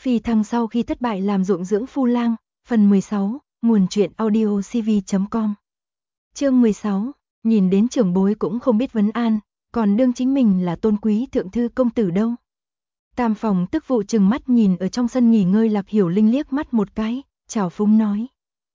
Phi thăng sau khi thất bại làm ruộng dưỡng phu lang, phần 16, nguồn truyện audio cv.com. Chương 16, nhìn đến trưởng bối cũng không biết vấn an, còn đương chính mình là tôn quý thượng thư công tử đâu. Tam phòng tức phụ trừng mắt nhìn ở trong sân nghỉ ngơi Lạc Hiểu Linh liếc mắt một cái, chào phúng nói.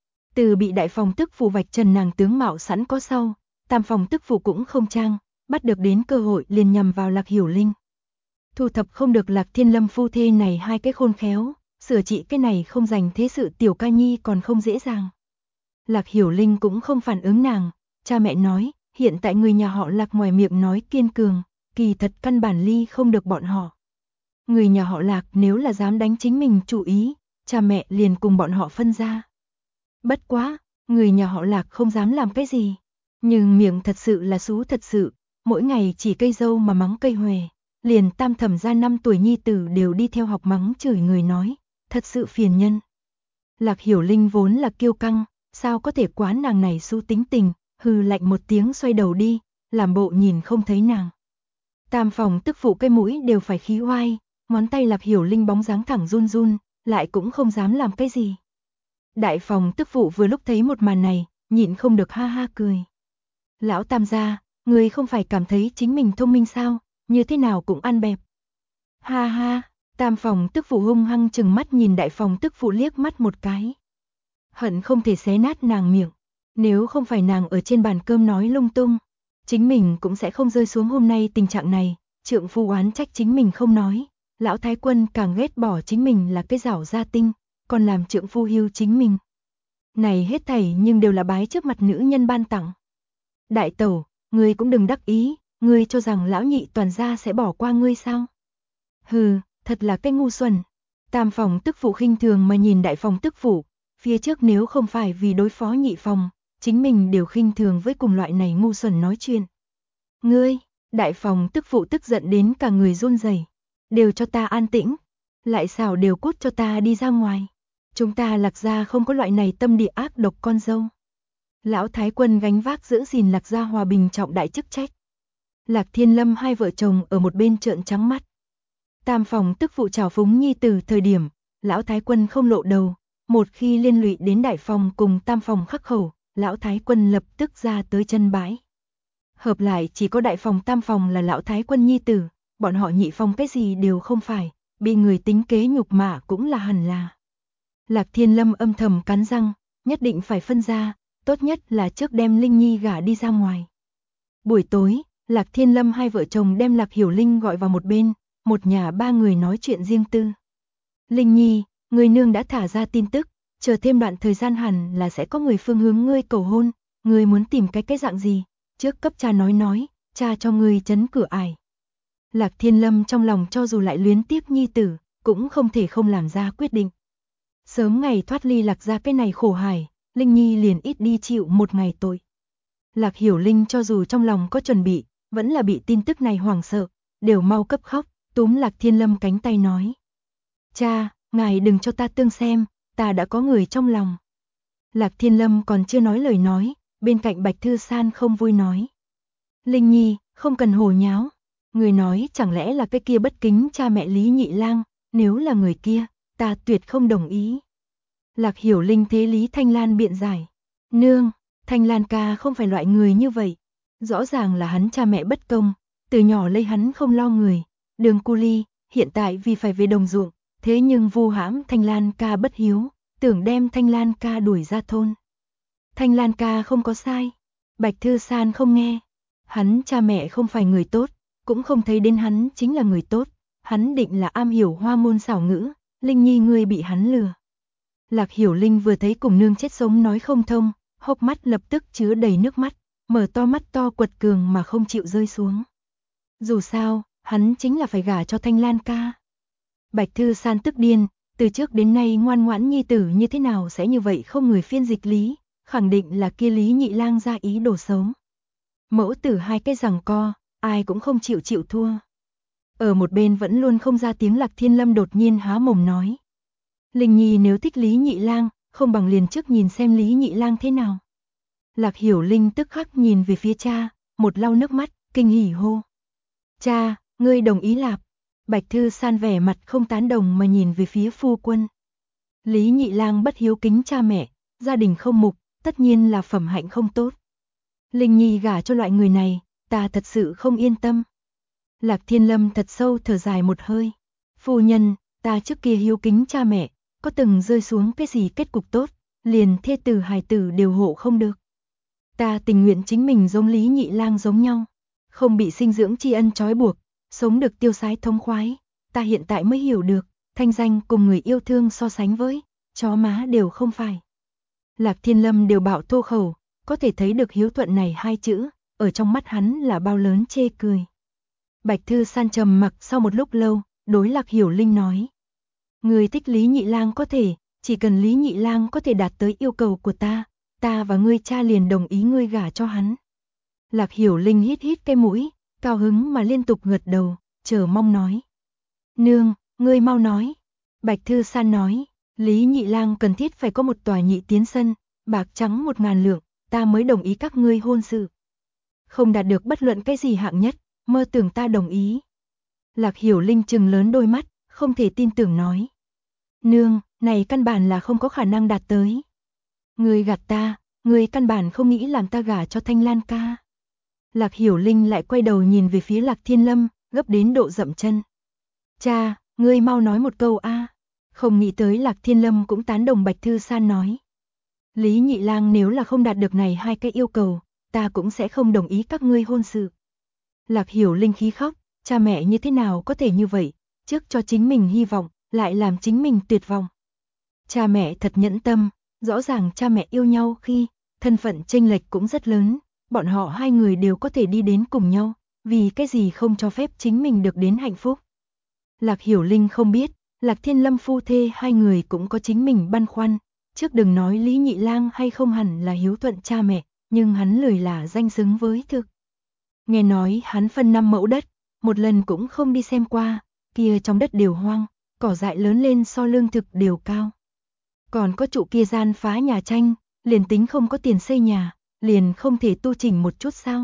Từ bị đại phòng tức phụ vạch trần nàng tướng mạo sẵn có sau, tam phòng tức phụ cũng không trang, bắt được đến cơ hội liền nhằm vào Lạc Hiểu Linh. Thu thập không được Lạc Thiên Lâm phu thê này hai cái khôn khéo, sửa trị cái này không dành thế sự tiểu ca nhi còn không dễ dàng. Lạc Hiểu Linh cũng không phản ứng nàng, cha mẹ nói, hiện tại người nhà họ Lạc ngoài miệng nói kiên cường, kỳ thật căn bản ly không được bọn họ. Người nhà họ Lạc nếu là dám đánh chính mình chủ ý, cha mẹ liền cùng bọn họ phân ra. Bất quá, người nhà họ Lạc không dám làm cái gì, nhưng miệng thật sự là xú thật sự, mỗi ngày chỉ cây dâu mà mắng cây huề. Liền tam thẩm gia 5 tuổi nhi tử đều đi theo học mắng chửi người nói, thật sự phiền nhân. Lạc Hiểu Linh vốn là kiêu căng, sao có thể quán nàng này xu tính tình, hừ lạnh một tiếng xoay đầu đi, làm bộ nhìn không thấy nàng. Tam phòng tức phụ cái mũi đều phải khí oai, ngón tay Lạc Hiểu Linh bóng dáng thẳng run run, lại cũng không dám làm cái gì. Đại phòng tức phụ vừa lúc thấy một màn này, nhịn không được ha ha cười. Lão tam gia, người không phải cảm thấy chính mình thông minh sao? Như thế nào cũng ăn bẹp. Ha ha, tam phòng tức phụ hung hăng chừng mắt nhìn đại phòng tức phụ liếc mắt một cái. Hận không thể xé nát nàng miệng, nếu không phải nàng ở trên bàn cơm nói lung tung, chính mình cũng sẽ không rơi xuống hôm nay tình trạng này, trượng phu oán trách chính mình không nói, lão thái quân càng ghét bỏ chính mình là cái giảo gia tinh, còn làm trượng phu hiu chính mình. Này hết thảy nhưng đều là bái trước mặt nữ nhân ban tặng. Đại tẩu, ngươi cũng đừng đắc ý. Ngươi cho rằng lão nhị toàn gia sẽ bỏ qua ngươi sao? Hừ, thật là cái ngu xuẩn. Tam phòng tức phụ khinh thường mà nhìn đại phòng tức phụ, phía trước nếu không phải vì đối phó nhị phòng, chính mình đều khinh thường với cùng loại này ngu xuẩn nói chuyện. Ngươi, đại phòng tức phụ tức giận đến cả người run rẩy, đều cho ta an tĩnh, lại xảo đều cút cho ta đi ra ngoài. Chúng ta Lạc gia không có loại này tâm địa ác độc con dâu. Lão thái quân gánh vác giữ gìn Lạc gia hòa bình trọng đại chức trách. Lạc Thiên Lâm hai vợ chồng ở một bên trợn trắng mắt. Tam phòng tức phụ trào phúng nhi từ thời điểm, lão thái quân không lộ đầu, một khi liên lụy đến đại phòng cùng tam phòng khắc khẩu, lão thái quân lập tức ra tới chân bãi. Hợp lại chỉ có đại phòng tam phòng là lão thái quân nhi tử, bọn họ nhị phòng cái gì đều không phải, bị người tính kế nhục mạ cũng là hẳn là. Lạc Thiên Lâm âm thầm cắn răng, nhất định phải phân ra, tốt nhất là trước đem Linh Nhi gả đi ra ngoài. Buổi tối, Lạc Thiên Lâm hai vợ chồng đem Lạc Hiểu Linh gọi vào một bên, một nhà ba người nói chuyện riêng tư. Linh Nhi, người nương đã thả ra tin tức, chờ thêm đoạn thời gian hẳn là sẽ có người phương hướng ngươi cầu hôn, ngươi muốn tìm cái dạng gì, trước cấp cha nói, cha cho ngươi chấn cửa ải. Lạc Thiên Lâm trong lòng cho dù lại luyến tiếc nhi tử, cũng không thể không làm ra quyết định. Sớm ngày thoát ly Lạc gia cái này khổ hải, Linh Nhi liền ít đi chịu một ngày tội. Lạc Hiểu Linh cho dù trong lòng có chuẩn bị, vẫn là bị tin tức này hoảng sợ, đều mau cấp khóc, túm Lạc Thiên Lâm cánh tay nói. Cha, ngài đừng cho ta tương xem, ta đã có người trong lòng. Lạc Thiên Lâm còn chưa nói lời nói, bên cạnh Bạch Thư San không vui nói. Linh Nhi, không cần hồ nháo, người nói chẳng lẽ là cái kia bất kính cha mẹ Lý Nhị Lang, nếu là người kia, ta tuyệt không đồng ý. Lạc Hiểu Linh thế Lý Thanh Lan biện giải. Nương, Thanh Lan ca không phải loại người như vậy. Rõ ràng là hắn cha mẹ bất công, từ nhỏ lây hắn không lo người. Đường cu ly, hiện tại vì phải về đồng ruộng, thế nhưng vu hãm Thanh Lan ca bất hiếu, tưởng đem Thanh Lan ca đuổi ra thôn. Thanh Lan ca không có sai. Bạch Thư San không nghe. Hắn cha mẹ không phải người tốt, cũng không thấy đến hắn chính là người tốt. Hắn định là am hiểu hoa môn xảo ngữ, Linh Nhi ngươi bị hắn lừa. Lạc Hiểu Linh vừa thấy cùng nương chết sống nói không thông, hốc mắt lập tức chứa đầy nước mắt, mở to mắt to quật cường mà không chịu rơi xuống. Dù sao, hắn chính là phải gả cho Thanh Lan ca. Bạch Thư San tức điên, từ trước đến nay ngoan ngoãn nhi tử như thế nào sẽ như vậy không người phiên dịch lý, khẳng định là kia Lý Nhị Lang ra ý đồ xấu. Mẫu tử hai cái giằng co, ai cũng không chịu thua. Ở một bên vẫn luôn không ra tiếng Lạc Thiên Lâm đột nhiên há mồm nói. Linh Nhi nếu thích Lý Nhị Lang, không bằng liền trước nhìn xem Lý Nhị Lang thế nào. Lạc Hiểu Linh tức khắc nhìn về phía cha, một lau nước mắt, kinh hỉ hô. Cha, ngươi đồng ý lạp. Bạch Thư San vẻ mặt không tán đồng mà nhìn về phía phu quân. Lý Nhị Lang bất hiếu kính cha mẹ, gia đình không mục, tất nhiên là phẩm hạnh không tốt. Linh Nhi gả cho loại người này, ta thật sự không yên tâm. Lạc Thiên Lâm thật sâu thở dài một hơi. Phu nhân, ta trước kia hiếu kính cha mẹ, có từng rơi xuống cái gì kết cục tốt, liền thê tử hài tử đều hộ không được. Ta tình nguyện chính mình giống Lý Nhị Lang giống nhau, không bị sinh dưỡng tri ân trói buộc, sống được tiêu sái thống khoái. Ta hiện tại mới hiểu được, thanh danh cùng người yêu thương so sánh với chó má đều không phải. Lạc Thiên Lâm đều bạo thô khẩu, có thể thấy được hiếu thuận này hai chữ, ở trong mắt hắn là bao lớn chê cười. Bạch Thư San trầm mặc sau một lúc lâu, đối Lạc Hiểu Linh nói. Người thích Lý Nhị Lang có thể, chỉ cần Lý Nhị Lang có thể đạt tới yêu cầu của ta và ngươi cha liền đồng ý ngươi gả cho hắn. Lạc Hiểu Linh hít hít cái mũi, cao hứng mà liên tục gật đầu, chờ mong nói. Nương, ngươi mau nói. Bạch Thư San nói, Lý Nhị Lang cần thiết phải có một tòa nhị tiến sân, bạc trắng 1.000 lượng, ta mới đồng ý các ngươi hôn sự. Không đạt được bất luận cái gì hạng nhất, mơ tưởng ta đồng ý. Lạc Hiểu Linh trừng lớn đôi mắt, không thể tin tưởng nói. Nương, này căn bản là không có khả năng đạt tới. Ngươi gạt ta, ngươi căn bản không nghĩ làm ta gả cho Thanh Lan ca. Lạc Hiểu Linh lại quay đầu nhìn về phía Lạc Thiên Lâm, gấp đến độ dậm chân. Cha, ngươi mau nói một câu a. Không nghĩ tới Lạc Thiên Lâm cũng tán đồng Bạch Thư San nói. Lý Nhị Lang nếu là không đạt được này hai cái yêu cầu, ta cũng sẽ không đồng ý các ngươi hôn sự. Lạc Hiểu Linh khí khóc, cha mẹ như thế nào có thể như vậy, trước cho chính mình hy vọng, lại làm chính mình tuyệt vọng. Cha mẹ thật nhẫn tâm, rõ ràng cha mẹ yêu nhau khi thân phận chênh lệch cũng rất lớn, bọn họ hai người đều có thể đi đến cùng nhau, vì cái gì không cho phép chính mình được đến hạnh phúc. Lạc Hiểu Linh không biết, Lạc Thiên Lâm phu thê hai người cũng có chính mình băn khoăn, trước đừng nói Lý Nhị Lang hay không hẳn là hiếu thuận cha mẹ, nhưng hắn lười là danh xứng với thực. Nghe nói hắn phân 5 mẫu đất, một lần cũng không đi xem qua, kia trong đất đều hoang, cỏ dại lớn lên so lương thực đều cao. Còn có trụ kia gian phá nhà tranh, liền tính không có tiền xây nhà, liền không thể tu chỉnh một chút sao.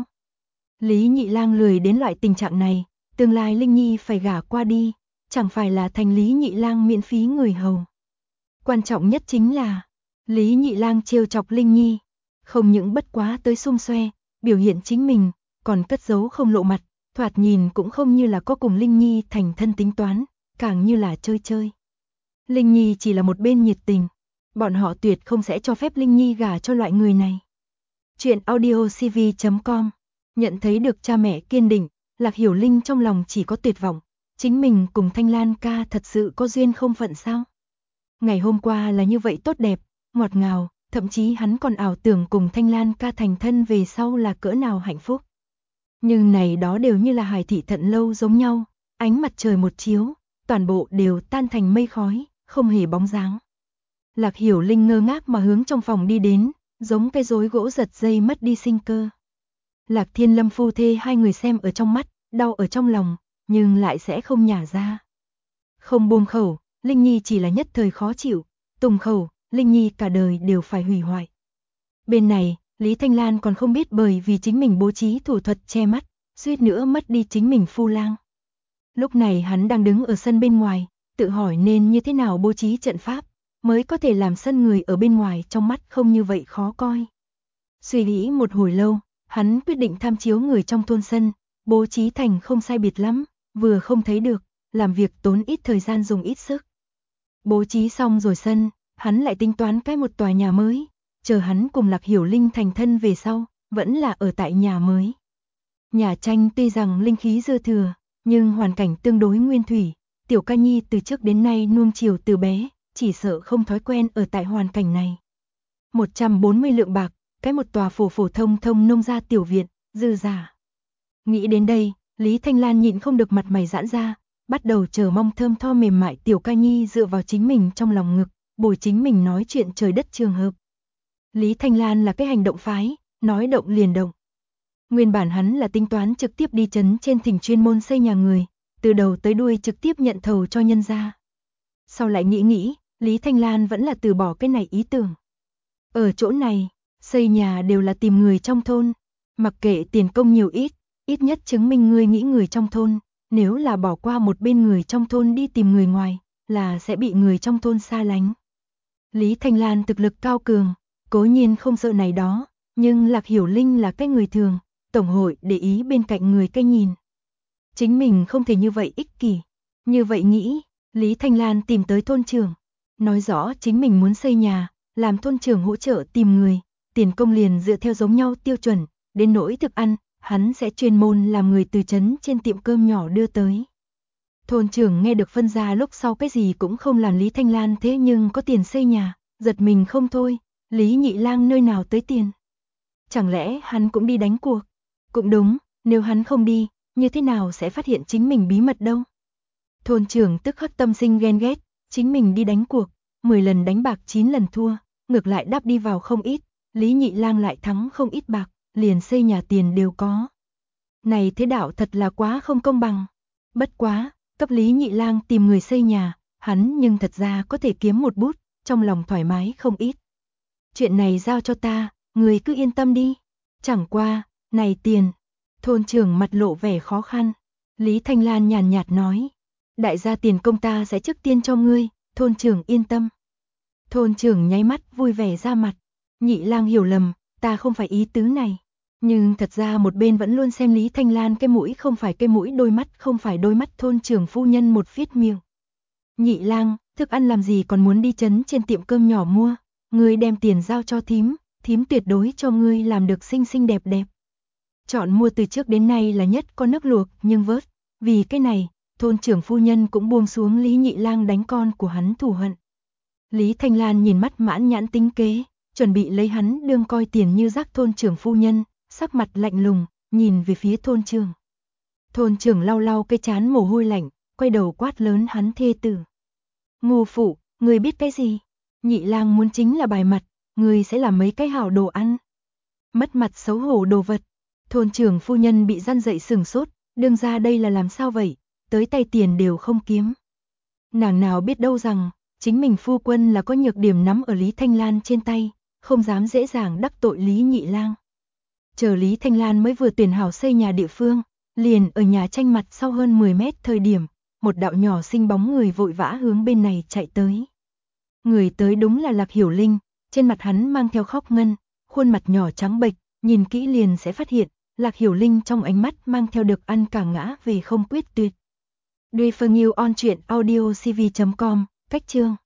Lý Nhị Lang lười đến loại tình trạng này, tương lai Linh Nhi phải gả qua đi, chẳng phải là thành Lý Nhị Lang miễn phí người hầu. Quan trọng nhất chính là, Lý Nhị Lang trêu chọc Linh Nhi, không những bất quá tới xung xoe, biểu hiện chính mình, còn cất giấu không lộ mặt, thoạt nhìn cũng không như là có cùng Linh Nhi thành thân tính toán, càng như là chơi chơi. Linh Nhi chỉ là một bên nhiệt tình, bọn họ tuyệt không sẽ cho phép Linh Nhi gả cho loại người này. Chuyện audiocv.com. Nhận thấy được cha mẹ kiên định, Lạc Hiểu Linh trong lòng chỉ có tuyệt vọng, chính mình cùng Thanh Lan ca thật sự có duyên không phận sao? Ngày hôm qua là như vậy tốt đẹp, ngọt ngào, thậm chí hắn còn ảo tưởng cùng Thanh Lan ca thành thân về sau là cỡ nào hạnh phúc. Nhưng này đó đều như là Hải Thị Thận Lâu giống nhau, ánh mặt trời một chiếu, toàn bộ đều tan thành mây khói, không hề bóng dáng. Lạc Hiểu Linh ngơ ngác mà hướng trong phòng đi đến, giống cái rối gỗ giật dây mất đi sinh cơ. Lạc Thiên Lâm phu thê hai người xem ở trong mắt, đau ở trong lòng, nhưng lại sẽ không nhả ra. Không buông khẩu, Linh Nhi chỉ là nhất thời khó chịu, tùng khẩu, Linh Nhi cả đời đều phải hủy hoại. Bên này, Lý Thanh Lan còn không biết bởi vì chính mình bố trí thủ thuật che mắt, suýt nữa mất đi chính mình phu lang. Lúc này hắn đang đứng ở sân bên ngoài, tự hỏi nên như thế nào bố trí trận pháp, mới có thể làm sân người ở bên ngoài trong mắt không như vậy khó coi. Suy nghĩ một hồi lâu, hắn quyết định tham chiếu người trong thôn sân, bố trí thành không sai biệt lắm, vừa không thấy được, làm việc tốn ít thời gian dùng ít sức. Bố trí xong rồi sân, hắn lại tính toán cái một tòa nhà mới, chờ hắn cùng Lạc Hiểu Linh thành thân về sau, vẫn là ở tại nhà mới. Nhà tranh tuy rằng linh khí dư thừa, nhưng hoàn cảnh tương đối nguyên thủy, Tiểu Ca Nhi từ trước đến nay nuông chiều từ bé, chỉ sợ không thói quen ở tại hoàn cảnh này. 140 lượng bạc, cái một tòa phổ phổ thông thông nông gia tiểu viện, dư giả. Nghĩ đến đây, Lý Thanh Lan nhịn không được mặt mày giãn ra, bắt đầu chờ mong thơm tho mềm mại Tiểu Ca Nhi dựa vào chính mình trong lòng ngực, bồi chính mình nói chuyện trời đất trường hợp. Lý Thanh Lan là cái hành động phái, nói động liền động. Nguyên bản hắn là tính toán trực tiếp đi trấn trên thỉnh chuyên môn xây nhà người, từ đầu tới đuôi trực tiếp nhận thầu cho nhân gia. Sau lại nghĩ, Lý Thanh Lan vẫn là từ bỏ cái này ý tưởng. Ở chỗ này, xây nhà đều là tìm người trong thôn, mặc kệ tiền công nhiều ít, ít nhất chứng minh ngươi nghĩ người trong thôn, nếu là bỏ qua một bên người trong thôn đi tìm người ngoài, là sẽ bị người trong thôn xa lánh. Lý Thanh Lan thực lực cao cường, cố nhiên không sợ này đó, nhưng Lạc Hiểu Linh là cái người thường, tổng hội để ý bên cạnh người cái nhìn. Chính mình không thể như vậy ích kỷ. Như vậy nghĩ, Lý Thanh Lan tìm tới thôn trưởng, nói rõ chính mình muốn xây nhà, làm thôn trưởng hỗ trợ tìm người, tiền công liền dựa theo giống nhau tiêu chuẩn, đến nỗi thức ăn, hắn sẽ chuyên môn làm người từ trấn trên tiệm cơm nhỏ đưa tới. Thôn trưởng nghe được phân ra lúc sau cái gì cũng không làm Lý Thanh Lan thế nhưng có tiền xây nhà, giật mình không thôi, Lý Nhị Lang nơi nào tới tiền. Chẳng lẽ hắn cũng đi đánh cuộc? Cũng đúng, nếu hắn không đi, như thế nào sẽ phát hiện chính mình bí mật đâu? Thôn trưởng tức khắc tâm sinh ghen ghét, chính mình đi đánh cuộc, 10 lần đánh bạc 9 lần thua, ngược lại đáp đi vào không ít, Lý Nhị Lang lại thắng không ít bạc, liền xây nhà tiền đều có. Này thế đạo thật là quá không công bằng. Bất quá, cấp Lý Nhị Lang tìm người xây nhà, hắn nhưng thật ra có thể kiếm một bút, trong lòng thoải mái không ít. Chuyện này giao cho ta, người cứ yên tâm đi. Chẳng qua, này tiền. Thôn trưởng mặt lộ vẻ khó khăn. Lý Thanh Lan nhàn nhạt nói. Đại gia tiền công ta sẽ trước tiên cho ngươi, thôn trưởng yên tâm. Thôn trưởng nháy mắt vui vẻ ra mặt. Nhị Lang hiểu lầm, ta không phải ý tứ này. Nhưng thật ra một bên vẫn luôn xem Lý Thanh Lan cái mũi không phải cái mũi, đôi mắt không phải đôi mắt, thôn trưởng phu nhân một phiết miệng. Nhị Lang, thức ăn làm gì còn muốn đi trấn trên tiệm cơm nhỏ mua, ngươi đem tiền giao cho thím, thím tuyệt đối cho ngươi làm được xinh xinh đẹp đẹp. Chọn mua từ trước đến nay là nhất con nước luộc nhưng vớt, vì cái này, thôn trưởng phu nhân cũng buông xuống Lý Nhị Lang đánh con của hắn thù hận. Lý Thanh Lan nhìn mắt mãn nhãn tính kế, chuẩn bị lấy hắn đương coi tiền như rác thôn trưởng phu nhân, sắc mặt lạnh lùng, nhìn về phía thôn trưởng. Thôn trưởng lau lau cái trán mồ hôi lạnh, quay đầu quát lớn hắn thê tử. Ngô phụ, người biết cái gì? Nhị Lang muốn chính là bài mặt, người sẽ làm mấy cái hảo đồ ăn. Mất mặt xấu hổ đồ vật. Thôn trưởng phu nhân bị răn dậy sừng sốt, đương ra đây là làm sao vậy, tới tay tiền đều không kiếm. Nàng nào biết đâu rằng, chính mình phu quân là có nhược điểm nắm ở Lý Thanh Lan trên tay, không dám dễ dàng đắc tội Lý Nhị Lang. Chờ Lý Thanh Lan mới vừa tuyển hảo xây nhà địa phương, liền ở nhà tranh mặt sau hơn 10 mét thời điểm, một đạo nhỏ xinh bóng người vội vã hướng bên này chạy tới. Người tới đúng là Lạc Hiểu Linh, trên mặt hắn mang theo khóc ngân, khuôn mặt nhỏ trắng bệch, nhìn kỹ liền sẽ phát hiện, Lạc Hiểu Linh trong ánh mắt mang theo được ăn cả ngã về không quyết tuyệt. Referral on truyện audiocv.com, cách chương